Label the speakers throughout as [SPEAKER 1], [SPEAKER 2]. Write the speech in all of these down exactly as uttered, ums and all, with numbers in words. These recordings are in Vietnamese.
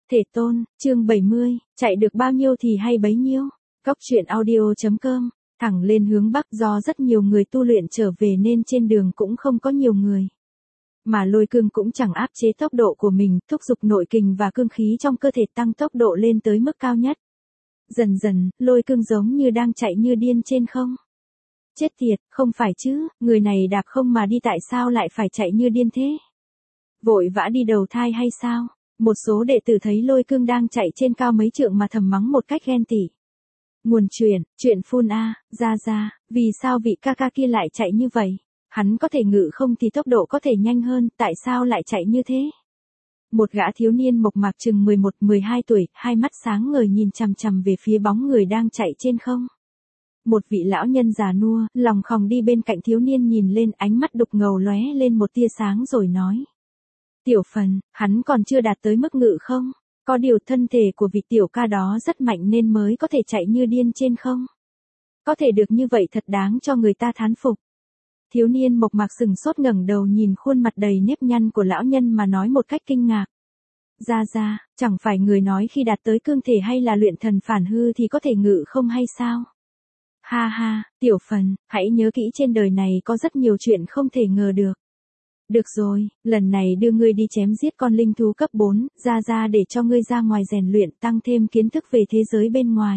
[SPEAKER 1] Thể tôn, chương bảy mươi, chạy được bao nhiêu thì hay bấy nhiêu. Cóc truyện audio chấm com, thẳng lên hướng Bắc do rất nhiều người tu luyện trở về nên trên đường cũng không có nhiều người. Mà Lôi Cương cũng chẳng áp chế tốc độ của mình, thúc giục nội kình và cương khí trong cơ thể tăng tốc độ lên tới mức cao nhất. Dần dần, Lôi Cương giống như đang chạy như điên trên không. Chết tiệt, không phải chứ, người này đạp không mà đi tại sao lại phải chạy như điên thế? Vội vã đi đầu thai hay sao? Một số đệ tử thấy Lôi Cương đang chạy trên cao mấy trượng mà thầm mắng một cách ghen tị. Nguồn chuyện, chuyện phun a, ra ra, vì sao vị ca ca kia lại chạy như vậy? Hắn có thể ngự không thì tốc độ có thể nhanh hơn, tại sao lại chạy như thế? Một gã thiếu niên mộc mạc chừng mười một mười hai tuổi, hai mắt sáng ngời nhìn chằm chằm về phía bóng người đang chạy trên không. Một vị lão nhân già nua, lòng khòng đi bên cạnh thiếu niên nhìn lên, ánh mắt đục ngầu lóe lên một tia sáng rồi nói. Tiểu Phần, hắn còn chưa đạt tới mức ngự không? Có điều thân thể của vị tiểu ca đó rất mạnh nên mới có thể chạy như điên trên không? Có thể được như vậy thật đáng cho người ta thán phục. Thiếu niên mộc mạc sừng sốt ngẩng đầu nhìn khuôn mặt đầy nếp nhăn của lão nhân mà nói một cách kinh ngạc. Ra ra, chẳng phải người nói khi đạt tới cương thể hay là luyện thần phản hư thì có thể ngự không hay sao? Ha ha, Tiểu Phần, hãy nhớ kỹ trên đời này có rất nhiều chuyện không thể ngờ được. Được rồi, lần này đưa ngươi đi chém giết con linh thú cấp bốn, ra ra để cho ngươi ra ngoài rèn luyện tăng thêm kiến thức về thế giới bên ngoài.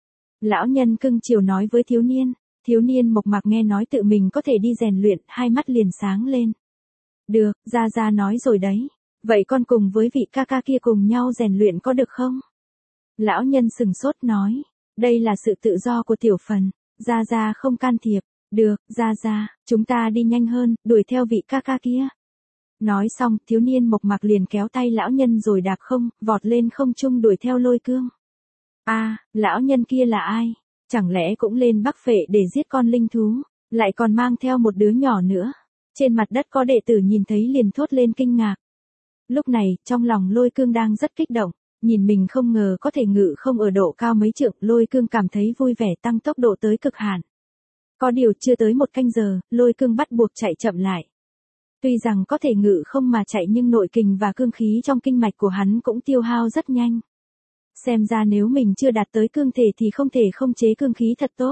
[SPEAKER 1] Lão nhân cưng chiều nói với thiếu niên, thiếu niên mộc mạc nghe nói tự mình có thể đi rèn luyện, hai mắt liền sáng lên. Được, ra ra nói rồi đấy, vậy con cùng với vị ca ca kia cùng nhau rèn luyện có được không? Lão nhân sừng sốt nói, đây là sự tự do của Tiểu Phần, ra ra không can thiệp. Được, ra ra, chúng ta đi nhanh hơn, đuổi theo vị ca ca kia. Nói xong, thiếu niên mộc mạc liền kéo tay lão nhân rồi đạp không, vọt lên không trung đuổi theo Lôi Cương. A, à, lão nhân kia là ai? Chẳng lẽ cũng lên Bắc Phệ để giết con linh thú, lại còn mang theo một đứa nhỏ nữa? Trên mặt đất có đệ tử nhìn thấy liền thốt lên kinh ngạc. Lúc này, trong lòng Lôi Cương đang rất kích động, nhìn mình không ngờ có thể ngự không ở độ cao mấy trượng, Lôi Cương cảm thấy vui vẻ tăng tốc độ tới cực hạn. Có điều chưa tới một canh giờ, Lôi Cương bắt buộc chạy chậm lại. Tuy rằng có thể ngự không mà chạy nhưng nội kình và cương khí trong kinh mạch của hắn cũng tiêu hao rất nhanh. Xem ra nếu mình chưa đạt tới cương thể thì không thể không chế cương khí thật tốt.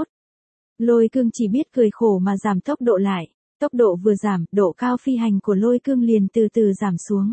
[SPEAKER 1] Lôi Cương chỉ biết cười khổ mà giảm tốc độ lại. Tốc độ vừa giảm, độ cao phi hành của Lôi Cương liền từ từ giảm xuống.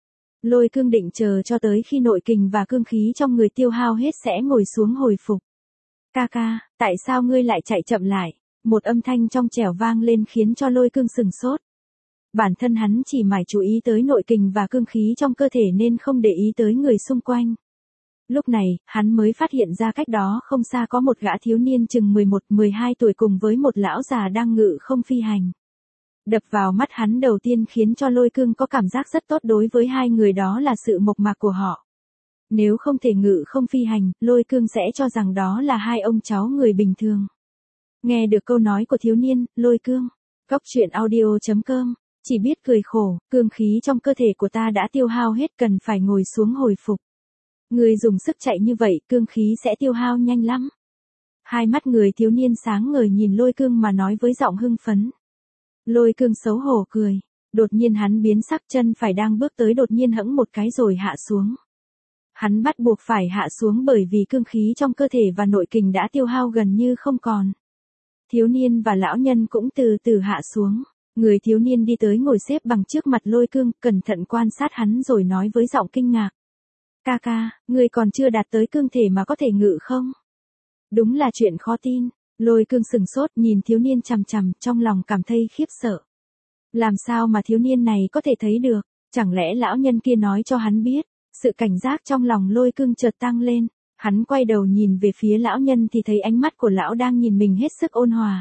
[SPEAKER 1] Lôi Cương định chờ cho tới khi nội kình và cương khí trong người tiêu hao hết sẽ ngồi xuống hồi phục. Ca ca, tại sao ngươi lại chạy chậm lại? Một âm thanh trong trẻo vang lên khiến cho Lôi Cương sừng sốt. Bản thân hắn chỉ mải chú ý tới nội kình và cương khí trong cơ thể nên không để ý tới người xung quanh. Lúc này, hắn mới phát hiện ra cách đó không xa có một gã thiếu niên chừng mười một mười hai tuổi cùng với một lão già đang ngự không phi hành. Đập vào mắt hắn đầu tiên khiến cho Lôi Cương có cảm giác rất tốt đối với hai người đó là sự mộc mạc của họ. Nếu không thể ngự không phi hành, Lôi Cương sẽ cho rằng đó là hai ông cháu người bình thường. Nghe được câu nói của thiếu niên, Lôi Cương, cóc truyện audio chấm com, chỉ biết cười khổ, cương khí trong cơ thể của ta đã tiêu hao hết cần phải ngồi xuống hồi phục. Người dùng sức chạy như vậy, cương khí sẽ tiêu hao nhanh lắm. Hai mắt người thiếu niên sáng ngời nhìn Lôi Cương mà nói với giọng hưng phấn. Lôi Cương xấu hổ cười, đột nhiên hắn biến sắc, chân phải đang bước tới đột nhiên hẫng một cái rồi hạ xuống. Hắn bắt buộc phải hạ xuống bởi vì cương khí trong cơ thể và nội kình đã tiêu hao gần như không còn. Thiếu niên và lão nhân cũng từ từ hạ xuống. Người thiếu niên đi tới ngồi xếp bằng trước mặt Lôi Cương, cẩn thận quan sát hắn rồi nói với giọng kinh ngạc. Ca ca, ngươi còn chưa đạt tới cương thể mà có thể ngự không? Đúng là chuyện khó tin. Lôi Cương sừng sốt nhìn thiếu niên chằm chằm, trong lòng cảm thấy khiếp sợ. Làm sao mà thiếu niên này có thể thấy được? Chẳng lẽ lão nhân kia nói cho hắn biết? Sự cảnh giác trong lòng Lôi Cương chợt tăng lên. Hắn quay đầu nhìn về phía lão nhân thì thấy ánh mắt của lão đang nhìn mình hết sức ôn hòa.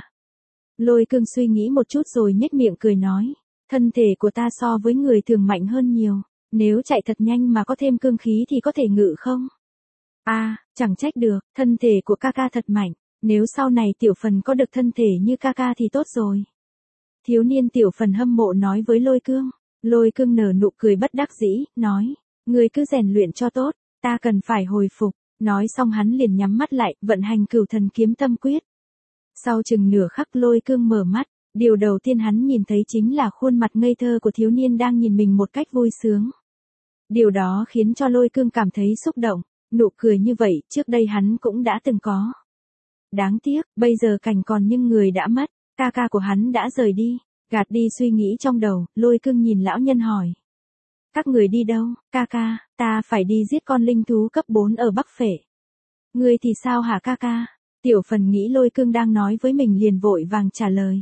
[SPEAKER 1] Lôi Cương suy nghĩ một chút rồi nhếch miệng cười nói, thân thể của ta so với người thường mạnh hơn nhiều, nếu chạy thật nhanh mà có thêm cương khí thì có thể ngự không? A, à, chẳng trách được, thân thể của ca ca thật mạnh, nếu sau này Tiểu Phần có được thân thể như ca ca thì tốt rồi. Thiếu niên Tiểu Phần hâm mộ nói với Lôi Cương. Lôi Cương nở nụ cười bất đắc dĩ, nói, ngươi cứ rèn luyện cho tốt, ta cần phải hồi phục. Nói xong hắn liền nhắm mắt lại, vận hành Cửu Thần Kiếm Tâm Quyết. Sau chừng nửa khắc Lôi Cương mở mắt, điều đầu tiên hắn nhìn thấy chính là khuôn mặt ngây thơ của thiếu niên đang nhìn mình một cách vui sướng. Điều đó khiến cho Lôi Cương cảm thấy xúc động, nụ cười như vậy trước đây hắn cũng đã từng có. Đáng tiếc, bây giờ cảnh còn nhưng người đã mất, ca ca của hắn đã rời đi, gạt đi suy nghĩ trong đầu, Lôi Cương nhìn lão nhân hỏi. Các người đi đâu, ca ca, ta phải đi giết con linh thú cấp bốn ở Bắc Phệ. Ngươi thì sao hả ca ca? Tiểu Phần nghĩ Lôi Cương đang nói với mình liền vội vàng trả lời.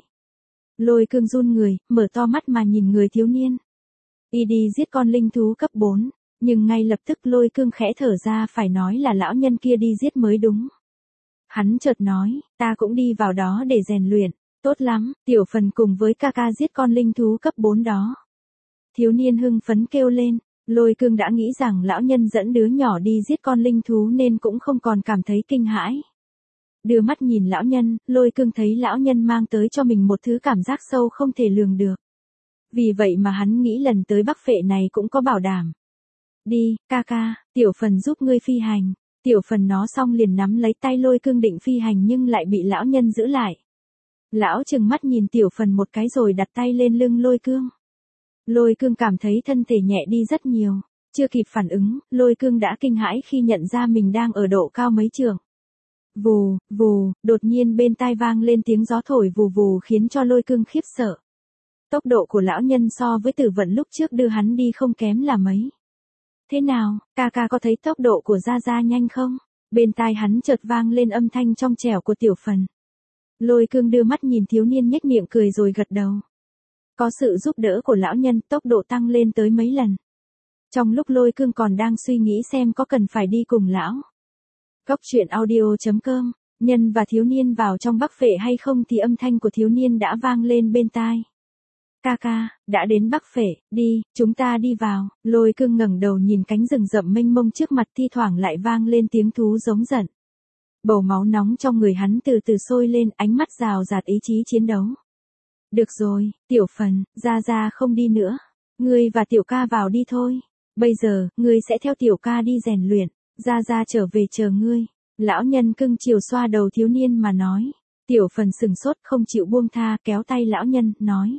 [SPEAKER 1] Lôi Cương run người, mở to mắt mà nhìn người thiếu niên. Y đi giết con linh thú cấp bốn, nhưng ngay lập tức Lôi Cương khẽ thở ra phải nói là lão nhân kia đi giết mới đúng. Hắn chợt nói, ta cũng đi vào đó để rèn luyện, tốt lắm, Tiểu Phần cùng với ca ca giết con linh thú cấp bốn đó. Thiếu niên hưng phấn kêu lên, Lôi Cương đã nghĩ rằng lão nhân dẫn đứa nhỏ đi giết con linh thú nên cũng không còn cảm thấy kinh hãi. Đưa mắt nhìn lão nhân, Lôi Cương thấy lão nhân mang tới cho mình một thứ cảm giác sâu không thể lường được. Vì vậy mà hắn nghĩ lần tới Bắc Phệ này cũng có bảo đảm. Đi, ca ca, Tiểu Phần giúp ngươi phi hành. Tiểu Phần nó xong liền nắm lấy tay Lôi Cương định phi hành nhưng lại bị lão nhân giữ lại. Lão trừng mắt nhìn Tiểu Phần một cái rồi đặt tay lên lưng Lôi Cương. Lôi Cương cảm thấy thân thể nhẹ đi rất nhiều. Chưa kịp phản ứng, Lôi Cương đã kinh hãi khi nhận ra mình đang ở độ cao mấy trượng. Vù, vù, đột nhiên bên tai vang lên tiếng gió thổi vù vù khiến cho Lôi Cương khiếp sợ. Tốc độ của lão nhân so với Tử Vận lúc trước đưa hắn đi không kém là mấy. Thế nào, ca ca có thấy tốc độ của Gia Gia nhanh không? Bên tai hắn chợt vang lên âm thanh trong trẻo của Tiểu Phần. Lôi Cương đưa mắt nhìn thiếu niên nhếch miệng cười rồi gật đầu. Có sự giúp đỡ của lão nhân, tốc độ tăng lên tới mấy lần. Trong lúc Lôi Cương còn đang suy nghĩ xem có cần phải đi cùng lão. Góc truyện audio chấm com, nhân và thiếu niên vào trong Bắc Phệ hay không thì âm thanh của thiếu niên đã vang lên bên tai. Ca ca, đã đến Bắc Phệ, đi, chúng ta đi vào. Lôi Cương ngẩng đầu nhìn cánh rừng rậm mênh mông trước mặt thi thoảng lại vang lên tiếng thú giống giận. Bầu máu nóng trong người hắn từ từ sôi lên, ánh mắt rào rạt ý chí chiến đấu. Được rồi, Tiểu Phần, Gia Gia không đi nữa. Ngươi và Tiểu ca vào đi thôi. Bây giờ, ngươi sẽ theo Tiểu ca đi rèn luyện. Gia Gia trở về chờ ngươi. Lão nhân cưng chiều xoa đầu thiếu niên mà nói. Tiểu Phần sừng sốt không chịu buông tha kéo tay lão nhân, nói.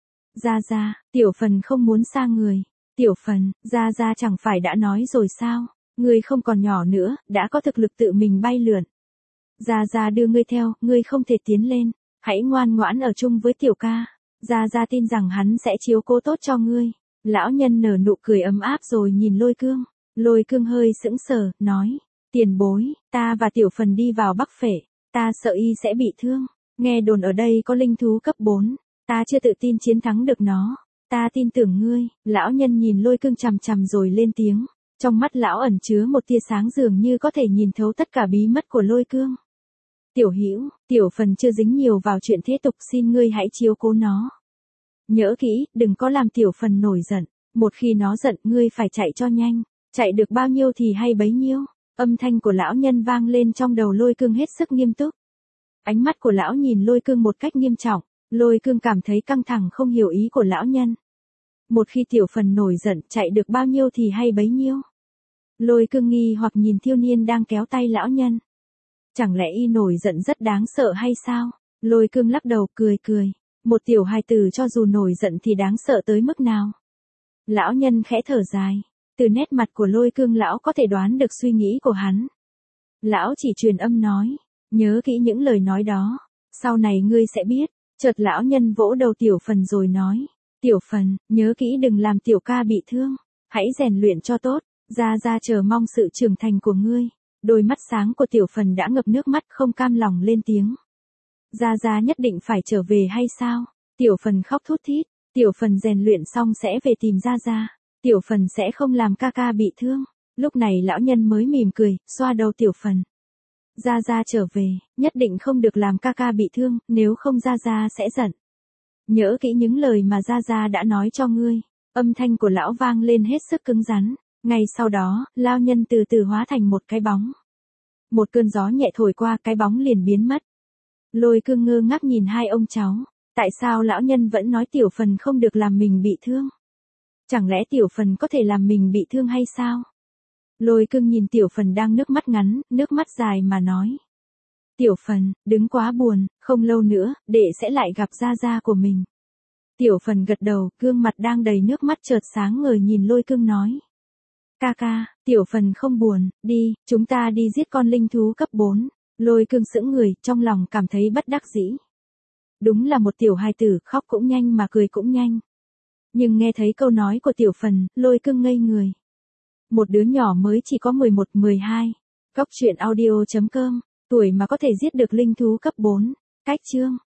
[SPEAKER 1] Gia Gia, Tiểu Phần không muốn xa người. Tiểu Phần, Gia Gia chẳng phải đã nói rồi sao? Ngươi không còn nhỏ nữa, đã có thực lực tự mình bay lượn. Gia Gia đưa ngươi theo, ngươi không thể tiến lên. Hãy ngoan ngoãn ở chung với Tiểu ca. Gia Gia tin rằng hắn sẽ chiếu cố tốt cho ngươi. Lão nhân nở nụ cười ấm áp rồi nhìn Lôi Cương. Lôi Cương hơi sững sờ, nói. Tiền bối, ta và Tiểu Phần đi vào Bắc Phệ. Ta sợ y sẽ bị thương. Nghe đồn ở đây có linh thú cấp bốn. Ta chưa tự tin chiến thắng được nó. Ta tin tưởng ngươi. Lão nhân nhìn Lôi Cương chằm chằm rồi lên tiếng. Trong mắt lão ẩn chứa một tia sáng dường như có thể nhìn thấu tất cả bí mật của Lôi Cương. Tiểu Hữu, Tiểu Phần chưa dính nhiều vào chuyện thế tục, xin ngươi hãy chiếu cố nó. Nhớ kỹ, đừng có làm Tiểu Phần nổi giận. Một khi nó giận, ngươi phải chạy cho nhanh. Chạy được bao nhiêu thì hay bấy nhiêu. Âm thanh của lão nhân vang lên trong đầu Lôi Cương hết sức nghiêm túc. Ánh mắt của lão nhìn Lôi Cương một cách nghiêm trọng. Lôi Cương cảm thấy căng thẳng không hiểu ý của lão nhân. Một khi Tiểu Phần nổi giận, chạy được bao nhiêu thì hay bấy nhiêu. Lôi Cương nghi hoặc nhìn thiếu niên đang kéo tay lão nhân. Chẳng lẽ y nổi giận rất đáng sợ hay sao? Lôi Cương lắc đầu cười cười. Một tiểu hài tử cho dù nổi giận thì đáng sợ tới mức nào? Lão nhân khẽ thở dài. Từ nét mặt của Lôi Cương lão có thể đoán được suy nghĩ của hắn. Lão chỉ truyền âm nói. Nhớ kỹ những lời nói đó. Sau này ngươi sẽ biết. Chợt lão nhân vỗ đầu Tiểu Phần rồi nói. Tiểu Phần, nhớ kỹ đừng làm Tiểu ca bị thương. Hãy rèn luyện cho tốt. Gia Gia chờ mong sự trưởng thành của ngươi. Đôi mắt sáng của Tiểu Phần đã ngập nước mắt không cam lòng lên tiếng. Gia Gia nhất định phải trở về hay sao? Tiểu Phần khóc thút thít. Tiểu Phần rèn luyện xong sẽ về tìm Gia Gia. Tiểu Phần sẽ không làm ca ca bị thương. Lúc này lão nhân mới mỉm cười, xoa đầu Tiểu Phần. Gia Gia trở về, nhất định không được làm ca ca bị thương, nếu không Gia Gia sẽ giận. Nhớ kỹ những lời mà Gia Gia đã nói cho ngươi. Âm thanh của lão vang lên hết sức cứng rắn. Ngay sau đó, lão nhân từ từ hóa thành một cái bóng. Một cơn gió nhẹ thổi qua, cái bóng liền biến mất. Lôi Cương ngơ ngác nhìn hai ông cháu. Tại sao lão nhân vẫn nói Tiểu Phần không được làm mình bị thương? Chẳng lẽ Tiểu Phần có thể làm mình bị thương hay sao? Lôi Cương nhìn Tiểu Phần đang nước mắt ngắn, nước mắt dài mà nói. Tiểu Phần, đừng quá buồn, không lâu nữa, đệ sẽ lại gặp Gia Gia của mình. Tiểu Phần gật đầu, gương mặt đang đầy nước mắt chợt sáng ngời nhìn Lôi Cương nói. Ca ca, tiểu phần không buồn, đi, chúng ta đi giết con linh thú cấp bốn. Lôi cương sững người, trong lòng cảm thấy bất đắc dĩ. Đúng là một tiểu hài tử, khóc cũng nhanh mà cười cũng nhanh. Nhưng nghe thấy câu nói của tiểu phần, lôi cương ngây người. Một đứa nhỏ mới chỉ có mười một mười hai. Cóc truyện audio chấm com, tuổi mà có thể giết được linh thú cấp bốn. Cách chương.